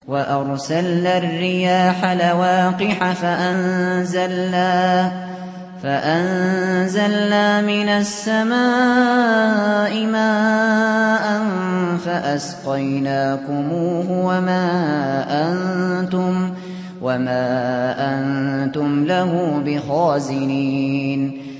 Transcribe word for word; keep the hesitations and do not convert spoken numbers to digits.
وأرسلنا الرياح لواقح فأنزلنا فأنزلنا من السماء ماء فأسقيناكموه وما أنتم وما أنتم له بخازنين